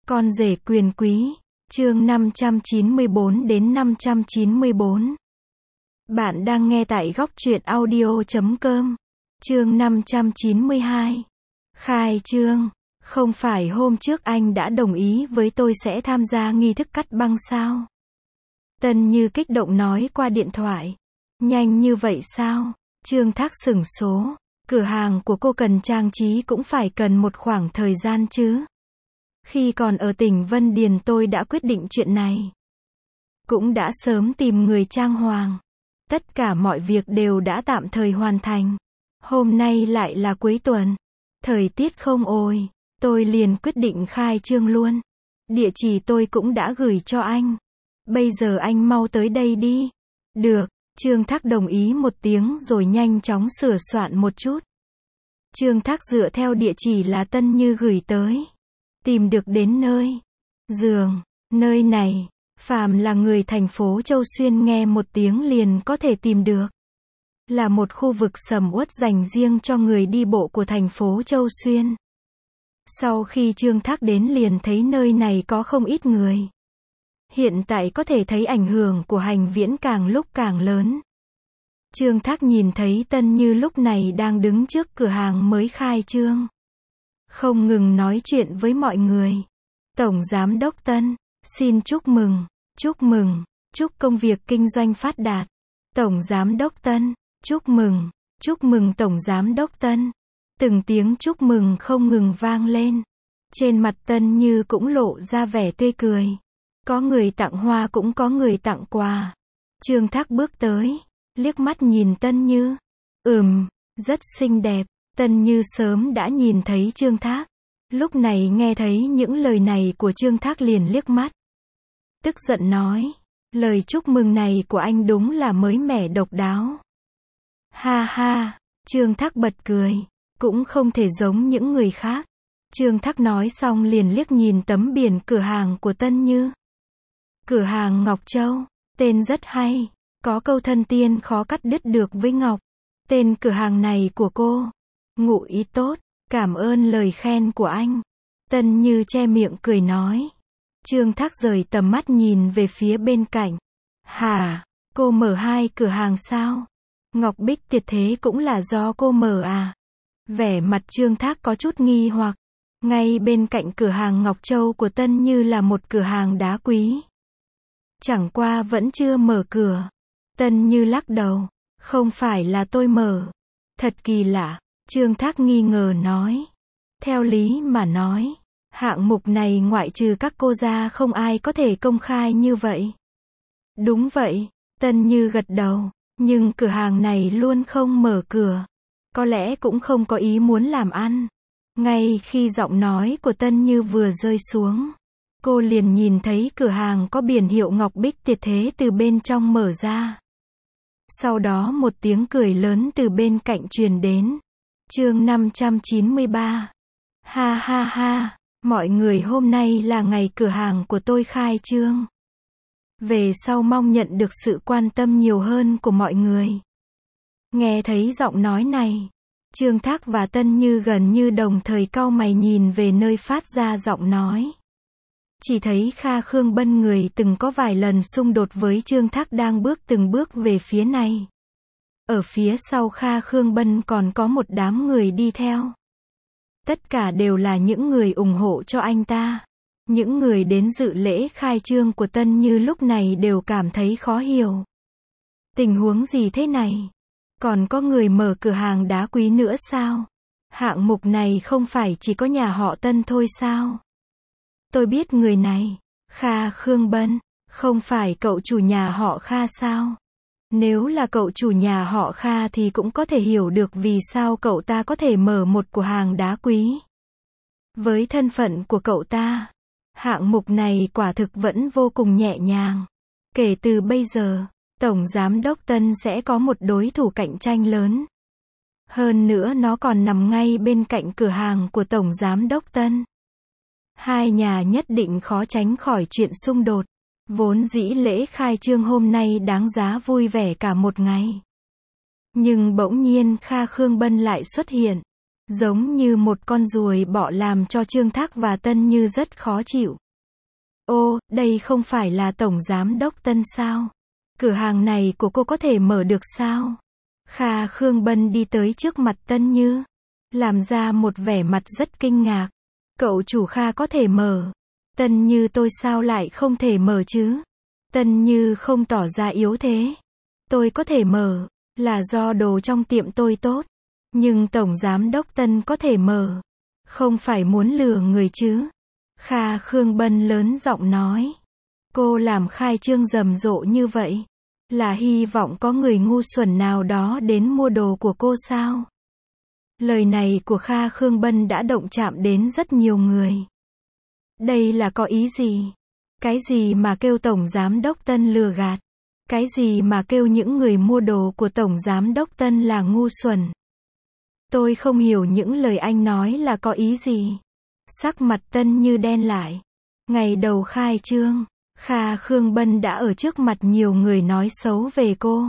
Con rể quyền quý, chương 594 đến 594. Bạn đang nghe tại góc truyện audio.com. Chương 592. Khai trương. Không phải hôm trước anh đã đồng ý với tôi sẽ tham gia nghi thức cắt băng sao? Tân Như kích động nói qua điện thoại. Nhanh như vậy sao? Trương Thác sửng số. Cửa hàng của cô cần trang trí cũng phải cần một khoảng thời gian chứ. Khi còn ở tỉnh Vân Điền tôi đã quyết định chuyện này. Cũng đã sớm tìm người trang hoàng. Tất cả mọi việc đều đã tạm thời hoàn thành. Hôm nay lại là cuối tuần. Thời tiết không oi. Tôi liền quyết định khai trương luôn. Địa chỉ tôi cũng đã gửi cho anh. Bây giờ anh mau tới đây đi. Được, Trương Thác đồng ý một tiếng rồi nhanh chóng sửa soạn một chút. Trương Thác dựa theo địa chỉ là Tân Như gửi tới. Tìm được đến nơi. Giường, nơi này, phàm là người thành phố Châu Xuyên nghe một tiếng liền có thể tìm được. Là một khu vực sầm uất dành riêng cho người đi bộ của thành phố Châu Xuyên. Sau khi Trương Thác đến liền thấy nơi này có không ít người. Hiện tại có thể thấy ảnh hưởng của hành viễn càng lúc càng lớn. Trương Thác nhìn thấy Tân Như lúc này đang đứng trước cửa hàng mới khai trương. Không ngừng nói chuyện với mọi người. Tổng Giám đốc Tân, xin chúc mừng, chúc công việc kinh doanh phát đạt. Tổng Giám đốc Tân, chúc mừng Tổng Giám đốc Tân. Từng tiếng chúc mừng không ngừng vang lên. Trên mặt Tân Như cũng lộ ra vẻ tươi cười. Có người tặng hoa cũng có người tặng quà. Trương Thác bước tới, liếc mắt nhìn Tân Như. Rất xinh đẹp. Tân Như sớm đã nhìn thấy Trương Thác. Lúc này nghe thấy những lời này của Trương Thác liền liếc mắt. Tức giận nói, lời chúc mừng này của anh đúng là mới mẻ độc đáo. Ha ha, Trương Thác bật cười, cũng không thể giống những người khác. Trương Thác nói xong liền liếc nhìn tấm biển cửa hàng của Tân Như. Cửa hàng Ngọc Châu, tên rất hay, có câu thân tiên khó cắt đứt được với Ngọc. Tên cửa hàng này của cô. Ngụ ý tốt, cảm ơn lời khen của anh. Tân Như che miệng cười nói. Trương Thác rời tầm mắt nhìn về phía bên cạnh. Hả, cô mở 2 cửa hàng sao? Ngọc Bích Tiệt thế cũng là do cô mở à? Vẻ mặt Trương Thác có chút nghi hoặc. Ngay bên cạnh cửa hàng Ngọc Châu của Tân Như là một cửa hàng đá quý. Chẳng qua vẫn chưa mở cửa. Tân Như lắc đầu. Không phải là tôi mở. Thật kỳ lạ. Trương Thác nghi ngờ nói. Theo lý mà nói, hạng mục này ngoại trừ các cô ra không ai có thể công khai như vậy. Đúng vậy, Tân Như gật đầu, nhưng cửa hàng này luôn không mở cửa. Có lẽ cũng không có ý muốn làm ăn. Ngay khi giọng nói của Tân Như vừa rơi xuống, cô liền nhìn thấy cửa hàng có biển hiệu Ngọc Bích Tiệt thế từ bên trong mở ra. Sau đó một tiếng cười lớn từ bên cạnh truyền đến. Chương 593. Ha ha ha, mọi người hôm nay là ngày cửa hàng của tôi khai trương. Về sau mong nhận được sự quan tâm nhiều hơn của mọi người. Nghe thấy giọng nói này, Trương Thác và Tân Như gần như đồng thời cau mày nhìn về nơi phát ra giọng nói. Chỉ thấy Kha Khương Bân người từng có vài lần xung đột với Trương Thác đang bước từng bước về phía này. Ở phía sau Kha Khương Bân còn có một đám người đi theo. Tất cả đều là những người ủng hộ cho anh ta. Những người đến dự lễ khai trương của Tân Như lúc này đều cảm thấy khó hiểu. Tình huống gì thế này? Còn có người mở cửa hàng đá quý nữa sao? Hạng mục này không phải chỉ có nhà họ Tân thôi sao? Tôi biết người này. Kha Khương Bân, không phải cậu chủ nhà họ Kha sao? Nếu là cậu chủ nhà họ Kha thì cũng có thể hiểu được vì sao cậu ta có thể mở một cửa hàng đá quý. Với thân phận của cậu ta, hạng mục này quả thực vẫn vô cùng nhẹ nhàng. Kể từ bây giờ, Tổng Giám đốc Tân sẽ có một đối thủ cạnh tranh lớn. Hơn nữa nó còn nằm ngay bên cạnh cửa hàng của Tổng Giám đốc Tân. Hai nhà nhất định khó tránh khỏi chuyện xung đột. Vốn dĩ lễ khai trương hôm nay đáng giá vui vẻ cả một ngày. Nhưng bỗng nhiên Kha Khương Bân lại xuất hiện. Giống như một con ruồi bọ làm cho Trương Thác và Tân Như rất khó chịu. Ô, đây không phải là Tổng Giám Đốc Tân sao? Cửa hàng này của cô có thể mở được sao? Kha Khương Bân đi tới trước mặt Tân Như, làm ra một vẻ mặt rất kinh ngạc. Cậu chủ Kha có thể mở. Tân Như tôi sao lại không thể mở chứ? Tân Như không tỏ ra yếu thế. Tôi có thể mở, là do đồ trong tiệm tôi tốt. Nhưng Tổng Giám Đốc Tân có thể mở. Không phải muốn lừa người chứ? Kha Khương Bân lớn giọng nói. Cô làm khai trương rầm rộ như vậy, là hy vọng có người ngu xuẩn nào đó đến mua đồ của cô sao? Lời này của Kha Khương Bân đã động chạm đến rất nhiều người. Đây là có ý gì? Cái gì mà kêu Tổng Giám Đốc Tân lừa gạt? Cái gì mà kêu những người mua đồ của Tổng Giám Đốc Tân là ngu xuẩn? Tôi không hiểu những lời anh nói là có ý gì. Sắc mặt Tân Như đen lại. Ngày đầu khai trương, Kha Khương Bân đã ở trước mặt nhiều người nói xấu về cô.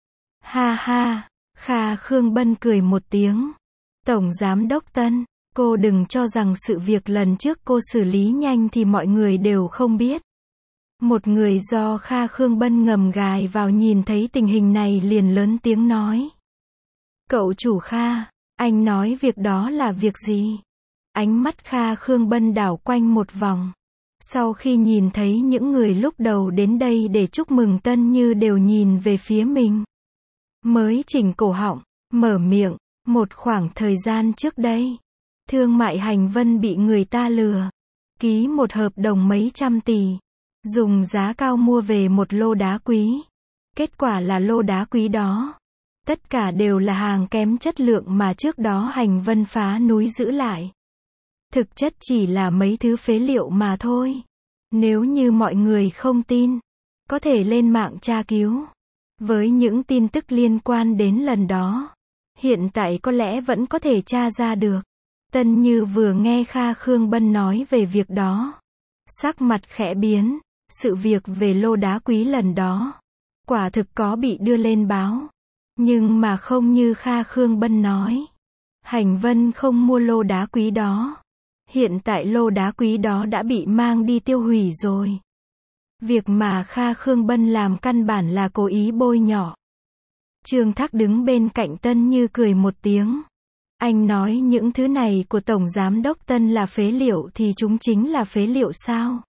Ha ha, Kha Khương Bân cười một tiếng. Tổng Giám Đốc Tân, cô đừng cho rằng sự việc lần trước cô xử lý nhanh thì mọi người đều không biết. Một người do Kha Khương Bân ngầm gài vào nhìn thấy tình hình này liền lớn tiếng nói. Cậu chủ Kha, anh nói việc đó là việc gì? Ánh mắt Kha Khương Bân đảo quanh một vòng. Sau khi nhìn thấy những người lúc đầu đến đây để chúc mừng Tân Như đều nhìn về phía mình, mới chỉnh cổ họng, mở miệng. Một khoảng thời gian trước đây, Thương mại Hành Vân bị người ta lừa, ký một hợp đồng mấy trăm tỷ, dùng giá cao mua về một lô đá quý. Kết quả là lô đá quý đó, tất cả đều là hàng kém chất lượng mà trước đó Hành Vân phá núi giữ lại. Thực chất chỉ là mấy thứ phế liệu mà thôi. Nếu như mọi người không tin, có thể lên mạng tra cứu. Với những tin tức liên quan đến lần đó, hiện tại có lẽ vẫn có thể tra ra được. Tân Như vừa nghe Kha Khương Bân nói về việc đó, sắc mặt khẽ biến. Sự việc về lô đá quý lần đó, quả thực có bị đưa lên báo. Nhưng mà không như Kha Khương Bân nói. Hành Vân không mua lô đá quý đó. Hiện tại lô đá quý đó đã bị mang đi tiêu hủy rồi. Việc mà Kha Khương Bân làm căn bản là cố ý bôi nhọ. Trương Thác đứng bên cạnh Tân Như cười một tiếng. Anh nói những thứ này của Tổng Giám Đốc Tân là phế liệu thì chúng chính là phế liệu sao?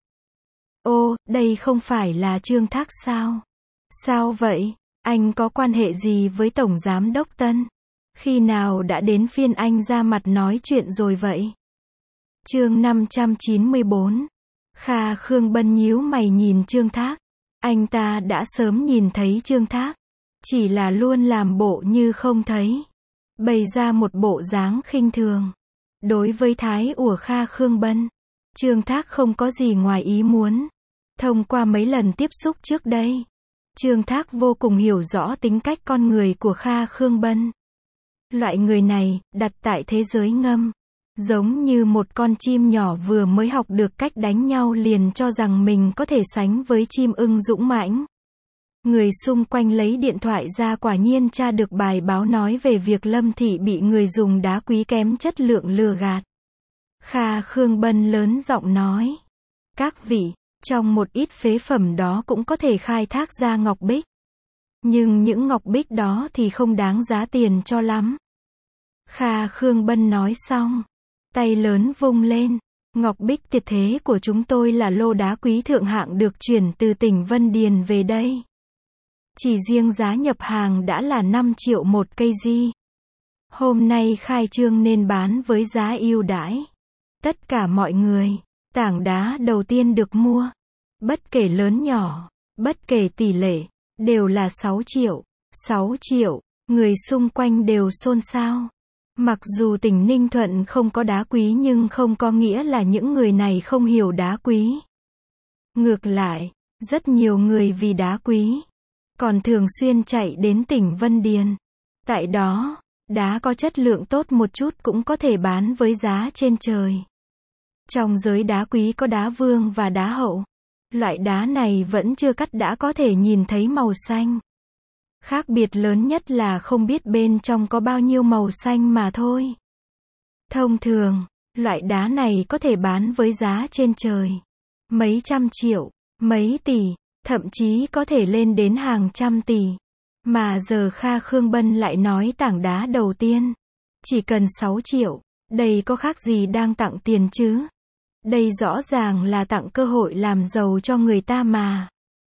Ô, đây không phải là Trương Thác sao? Sao vậy? Anh có quan hệ gì với Tổng Giám Đốc Tân? Khi nào đã đến phiên anh ra mặt nói chuyện rồi vậy? Chương 594. Kha Khương Bân nhíu mày nhìn Trương Thác. Anh ta đã sớm nhìn thấy Trương Thác, chỉ là luôn làm bộ như không thấy, bày ra một bộ dáng khinh thường. Đối với thái của Kha Khương Bân, Trương Thác không có gì ngoài ý muốn. Thông qua mấy lần tiếp xúc trước đây, Trương Thác vô cùng hiểu rõ tính cách con người của Kha Khương Bân. Loại người này, đặt tại thế giới ngầm, giống như một con chim nhỏ vừa mới học được cách đánh nhau liền cho rằng mình có thể sánh với chim ưng dũng mãnh. Người xung quanh lấy điện thoại ra quả nhiên tra được bài báo nói về việc Lâm Thị bị người dùng đá quý kém chất lượng lừa gạt. Kha Khương Bân lớn giọng nói. Các vị, trong một ít phế phẩm đó cũng có thể khai thác ra ngọc bích. Nhưng những ngọc bích đó thì không đáng giá tiền cho lắm. Kha Khương Bân nói xong, tay lớn vung lên. Ngọc bích tuyệt thế của chúng tôi là lô đá quý thượng hạng được chuyển từ tỉnh Vân Điền về đây. Chỉ riêng giá nhập hàng đã là 5 triệu một cây di. Hôm nay khai trương nên bán với giá ưu đãi. Tất cả mọi người, tảng đá đầu tiên được mua, bất kể lớn nhỏ, bất kể tỷ lệ, đều là 6 triệu. 6 triệu, người xung quanh đều xôn xao. Mặc dù tỉnh Ninh Thuận không có đá quý nhưng không có nghĩa là những người này không hiểu đá quý. Ngược lại, rất nhiều người vì đá quý, còn thường xuyên chạy đến tỉnh Vân Điền. Tại đó, đá có chất lượng tốt một chút cũng có thể bán với giá trên trời. Trong giới đá quý có đá vương và đá hậu. Loại đá này vẫn chưa cắt đã có thể nhìn thấy màu xanh. Khác biệt lớn nhất là không biết bên trong có bao nhiêu màu xanh mà thôi. Thông thường, loại đá này có thể bán với giá trên trời. Mấy trăm triệu, mấy tỷ, thậm chí có thể lên đến hàng trăm tỷ. Mà giờ Kha Khương Bân lại nói tảng đá đầu tiên chỉ cần 6 triệu. Đây có khác gì đang tặng tiền chứ? Đây rõ ràng là tặng cơ hội làm giàu cho người ta mà.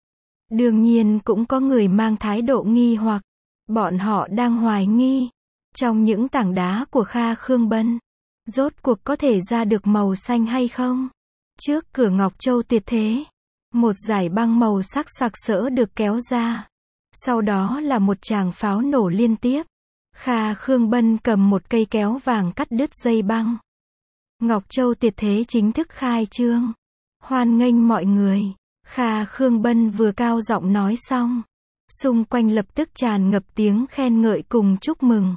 Đương nhiên cũng có người mang thái độ nghi hoặc. Bọn họ đang hoài nghi. Trong những tảng đá của Kha Khương Bân, rốt cuộc có thể ra được màu xanh hay không? Trước cửa Ngọc Châu Tuyệt Thế, một dải băng màu sắc sặc sỡ được kéo ra. Sau đó là một tràng pháo nổ liên tiếp. Kha Khương Bân cầm một cây kéo vàng cắt đứt dây băng. Ngọc Châu Tuyệt Thế chính thức khai trương. Hoan nghênh mọi người. Kha Khương Bân vừa cao giọng nói xong, xung quanh lập tức tràn ngập tiếng khen ngợi cùng chúc mừng.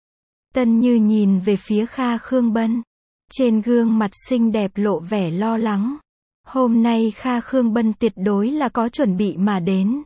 Tân Như nhìn về phía Kha Khương Bân. Trên gương mặt xinh đẹp lộ vẻ lo lắng. Hôm nay Kha Khương Bân tuyệt đối là có chuẩn bị mà đến.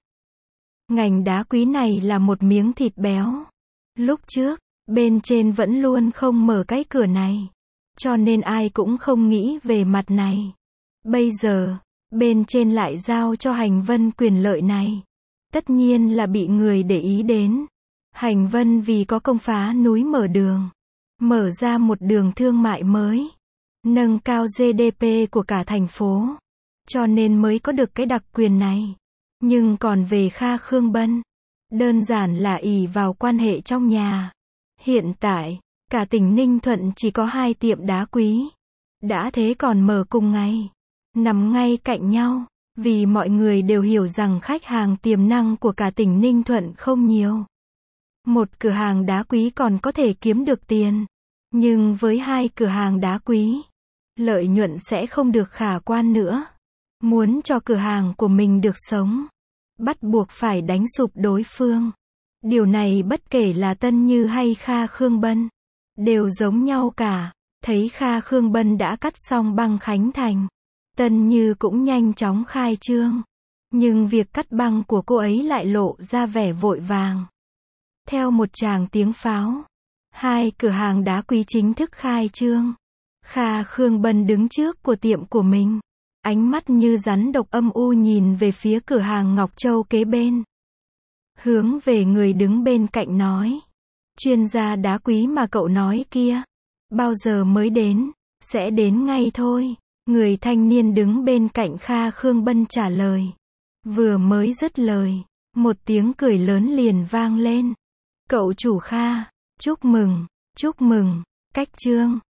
Ngành đá quý này là một miếng thịt béo. Lúc trước, bên trên vẫn luôn không mở cái cửa này. Cho nên ai cũng không nghĩ về mặt này. Bây giờ, bên trên lại giao cho Hành Vân quyền lợi này. Tất nhiên là bị người để ý đến. Hành Vân vì có công phá núi mở đường. Mở ra một đường thương mại mới. Nâng cao GDP của cả thành phố. Cho nên mới có được cái đặc quyền này. Nhưng còn về Kha Khương Bân, đơn giản là ỷ vào quan hệ trong nhà. Hiện tại, cả tỉnh Ninh Thuận chỉ có 2 tiệm đá quý. Đã thế còn mở cùng ngày. Nằm ngay cạnh nhau. Vì mọi người đều hiểu rằng khách hàng tiềm năng của cả tỉnh Ninh Thuận không nhiều. Một cửa hàng đá quý còn có thể kiếm được tiền. Nhưng với 2 cửa hàng đá quý, lợi nhuận sẽ không được khả quan nữa. Muốn cho cửa hàng của mình được sống, bắt buộc phải đánh sụp đối phương. Điều này bất kể là Tân Như hay Kha Khương Bân, đều giống nhau cả. Thấy Kha Khương Bân đã cắt xong băng khánh thành, Tân Như cũng nhanh chóng khai trương. Nhưng việc cắt băng của cô ấy lại lộ ra vẻ vội vàng. Theo một tràng tiếng pháo, 2 cửa hàng đá quý chính thức khai trương. Kha Khương Bân đứng trước của tiệm của mình. Ánh mắt như rắn độc âm u nhìn về phía cửa hàng Ngọc Châu kế bên. Hướng về người đứng bên cạnh nói. Chuyên gia đá quý mà cậu nói kia, bao giờ mới đến? Sẽ đến ngay thôi. Người thanh niên đứng bên cạnh Kha Khương Bân trả lời. Vừa mới dứt lời, một tiếng cười lớn liền vang lên. Cậu chủ Kha, chúc mừng, cách trương.